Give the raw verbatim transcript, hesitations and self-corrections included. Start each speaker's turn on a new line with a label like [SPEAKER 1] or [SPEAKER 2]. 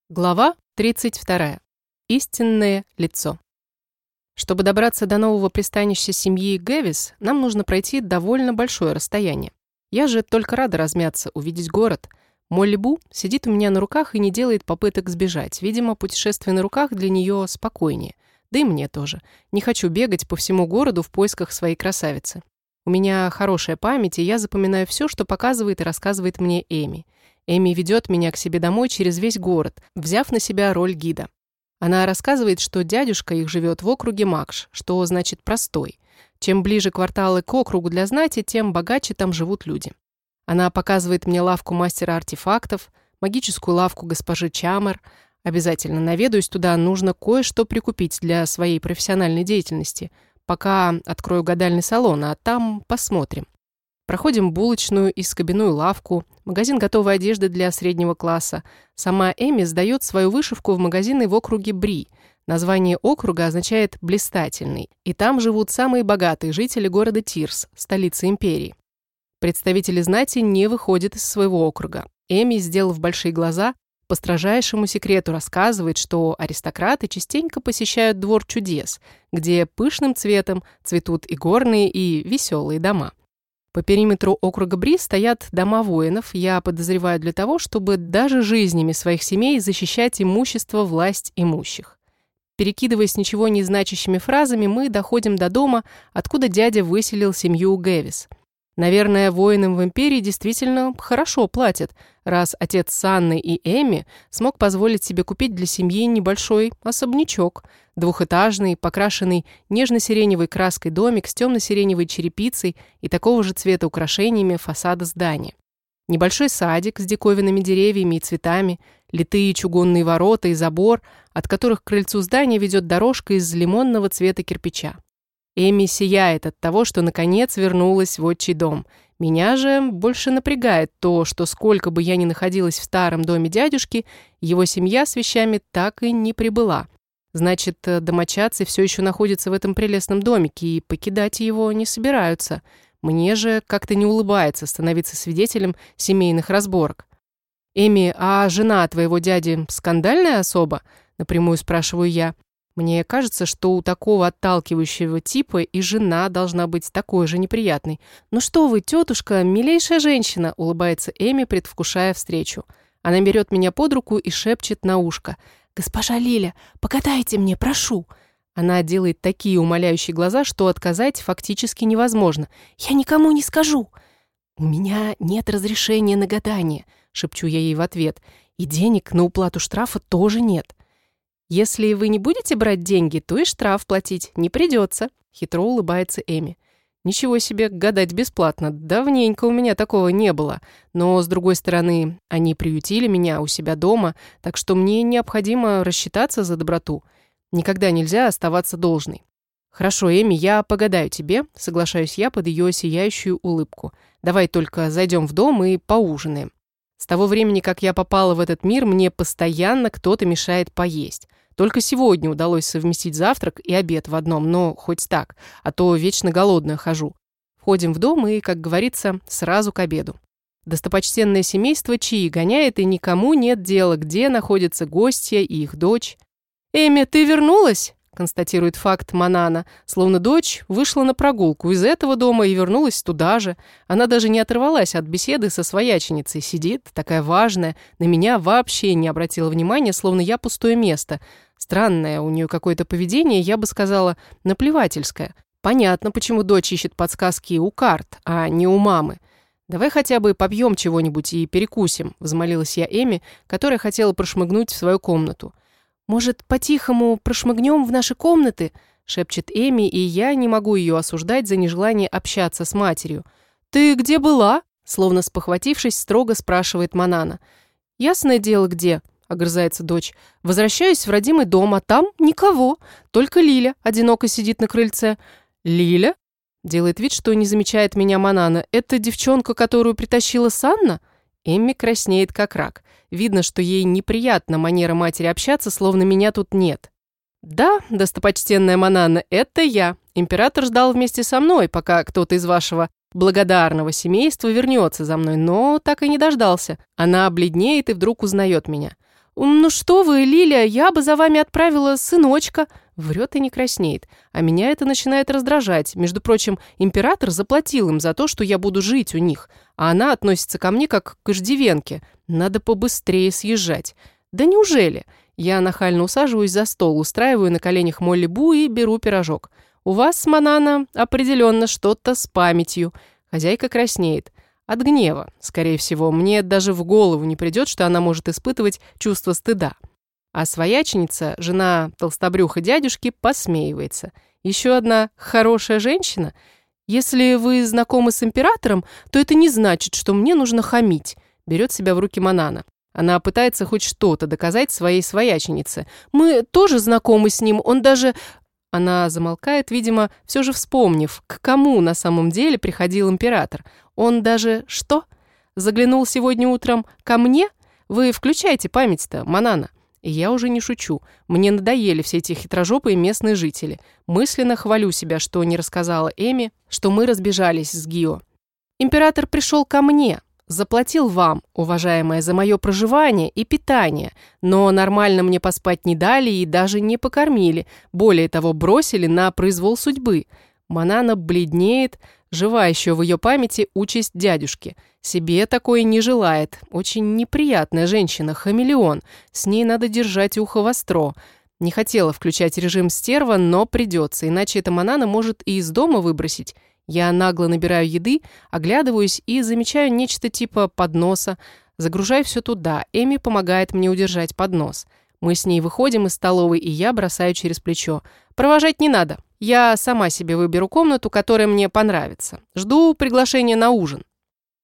[SPEAKER 1] Глава тридцать вторая. Истинное лицо. Чтобы добраться до нового пристанища семьи Гэвис, нам нужно пройти довольно большое расстояние. Я же только рада размяться, увидеть город. Молли Бу сидит у меня на руках и не делает попыток сбежать. Видимо, путешествие на руках для нее спокойнее. Да и мне тоже. Не хочу бегать по всему городу в поисках своей красавицы. У меня хорошая память, и я запоминаю все, что показывает и рассказывает мне Эми. Эми ведет меня к себе домой через весь город, взяв на себя роль гида. Она рассказывает, что дядюшка их живет в округе Макш, что значит простой. Чем ближе кварталы к округу для знати, тем богаче там живут люди. Она показывает мне лавку мастера артефактов, магическую лавку госпожи Чамер. Обязательно наведаюсь туда, нужно кое-что прикупить для своей профессиональной деятельности. Пока открою гадальный салон, а там посмотрим. Проходим булочную и скобяную лавку, магазин готовой одежды для среднего класса. Сама Эми сдает свою вышивку в магазины в округе Бри. Название округа означает «блистательный», и там живут самые богатые жители города Тирс, столицы империи. Представители знати не выходят из своего округа. Эми, сделав большие глаза, по строжайшему секрету рассказывает, что аристократы частенько посещают двор чудес, где пышным цветом цветут и горные, и веселые дома. По периметру округа Бри стоят дома воинов, я подозреваю, для того, чтобы даже жизнями своих семей защищать имущество власть имущих. Перекидываясь ничего не значащими фразами, мы доходим до дома, откуда дядя выселил семью Гэвис. Наверное, воинам в империи действительно хорошо платят, раз отец с Анной и Эми смог позволить себе купить для семьи небольшой особнячок, двухэтажный, покрашенный нежно-сиреневой краской домик с темно-сиреневой черепицей и такого же цвета украшениями фасада здания. Небольшой садик с диковинными деревьями и цветами, литые чугунные ворота и забор, от которых к крыльцу здания ведет дорожка из лимонного цвета кирпича. Эми сияет от того, что наконец вернулась в отчий дом. Меня же больше напрягает то, что сколько бы я ни находилась в старом доме дядюшки, его семья с вещами так и не прибыла. Значит, домочадцы все еще находятся в этом прелестном домике и покидать его не собираются. Мне же как-то не улыбается становиться свидетелем семейных разборок. «Эми, а жена твоего дяди скандальная особа?» – напрямую спрашиваю я. Мне кажется, что у такого отталкивающего типа и жена должна быть такой же неприятной. «Ну что вы, тетушка, милейшая женщина», — улыбается Эми, предвкушая встречу. Она берет меня под руку и шепчет на ушко. «Госпожа Лиля, покатайте мне, прошу». Она делает такие умоляющие глаза, что отказать фактически невозможно. «Я никому не скажу». «У меня нет разрешения на гадание», — шепчу я ей в ответ. «И денег на уплату штрафа тоже нет». «Если вы не будете брать деньги, то и штраф платить не придется», — хитро улыбается Эми. «Ничего себе, гадать бесплатно. Давненько у меня такого не было. Но, с другой стороны, они приютили меня у себя дома, так что мне необходимо рассчитаться за доброту. Никогда нельзя оставаться должной». «Хорошо, Эми, я погадаю тебе», — соглашаюсь я под ее сияющую улыбку. «Давай только зайдем в дом и поужинаем. С того времени, как я попала в этот мир, мне постоянно кто-то мешает поесть. Только сегодня удалось совместить завтрак и обед в одном, но хоть так, а то вечно голодная хожу. Входим в дом и, как говорится, сразу к обеду. Достопочтенное семейство чаи гоняет, и никому нет дела, где находятся гостья и их дочь. «Эми, ты вернулась?» – констатирует факт Манана, словно дочь вышла на прогулку из этого дома и вернулась туда же. Она даже не оторвалась от беседы со свояченицей, сидит, такая важная, на меня вообще не обратила внимания, словно я пустое место. Странное у нее какое-то поведение, я бы сказала, наплевательское. Понятно, почему дочь ищет подсказки у карт, а не у мамы. «Давай хотя бы попьем чего-нибудь и перекусим», – взмолилась я Эми, которая хотела прошмыгнуть в свою комнату. «Может, по-тихому прошмыгнем в наши комнаты?» – шепчет Эми, и я не могу ее осуждать за нежелание общаться с матерью. «Ты где была?» – словно спохватившись, строго спрашивает Манана. «Ясное дело, где?» – огрызается дочь. «Возвращаюсь в родимый дом, а там никого. Только Лиля одиноко сидит на крыльце». «Лиля?» – делает вид, что не замечает меня Манана. «Это девчонка, которую притащила Санна?» Эмми краснеет как рак. Видно, что ей неприятна манера матери общаться, словно меня тут нет. «Да, достопочтенная Манана, это я. Император ждал вместе со мной, пока кто-то из вашего благодарного семейства вернется за мной, но так и не дождался. Она бледнеет и вдруг узнает меня. «Ну что вы, Лиля, я бы за вами отправила сыночка». Врет и не краснеет. А меня это начинает раздражать. Между прочим, император заплатил им за то, что я буду жить у них. А она относится ко мне как к иждивенке. Надо побыстрее съезжать. Да неужели? Я нахально усаживаюсь за стол, устраиваю на коленях Молли Бу и беру пирожок. У вас, Манана, определенно что-то с памятью. Хозяйка краснеет. От гнева, скорее всего. Мне даже в голову не придет, что она может испытывать чувство стыда. А свояченица, жена толстобрюха дядюшки, посмеивается. Еще одна хорошая женщина? Если вы знакомы с императором, то это не значит, что мне нужно хамить. Берет себя в руки Манана. Она пытается хоть что-то доказать своей свояченице. Мы тоже знакомы с ним, он даже... Она замолкает, видимо, все же вспомнив, к кому на самом деле приходил император. Он даже... Что? Заглянул сегодня утром ко мне? Вы включайте память-то, Манана. И я уже не шучу. Мне надоели все эти хитрожопые местные жители. Мысленно хвалю себя, что не рассказала Эми, что мы разбежались с Гио. Император пришел ко мне, заплатил вам, уважаемая, за мое проживание и питание, но нормально мне поспать не дали и даже не покормили. Более того, бросили на произвол судьбы. Манана бледнеет, жива еще в ее памяти участь дядюшки. Себе такое не желает. Очень неприятная женщина, хамелеон. С ней надо держать ухо востро. Не хотела включать режим стерва, но придется, иначе эта Манана может и из дома выбросить. Я нагло набираю еды, оглядываюсь и замечаю нечто типа подноса. Загружаю все туда. Эми помогает мне удержать поднос. Мы с ней выходим из столовой, и я бросаю через плечо. Провожать не надо. Я сама себе выберу комнату, которая мне понравится. Жду приглашения на ужин.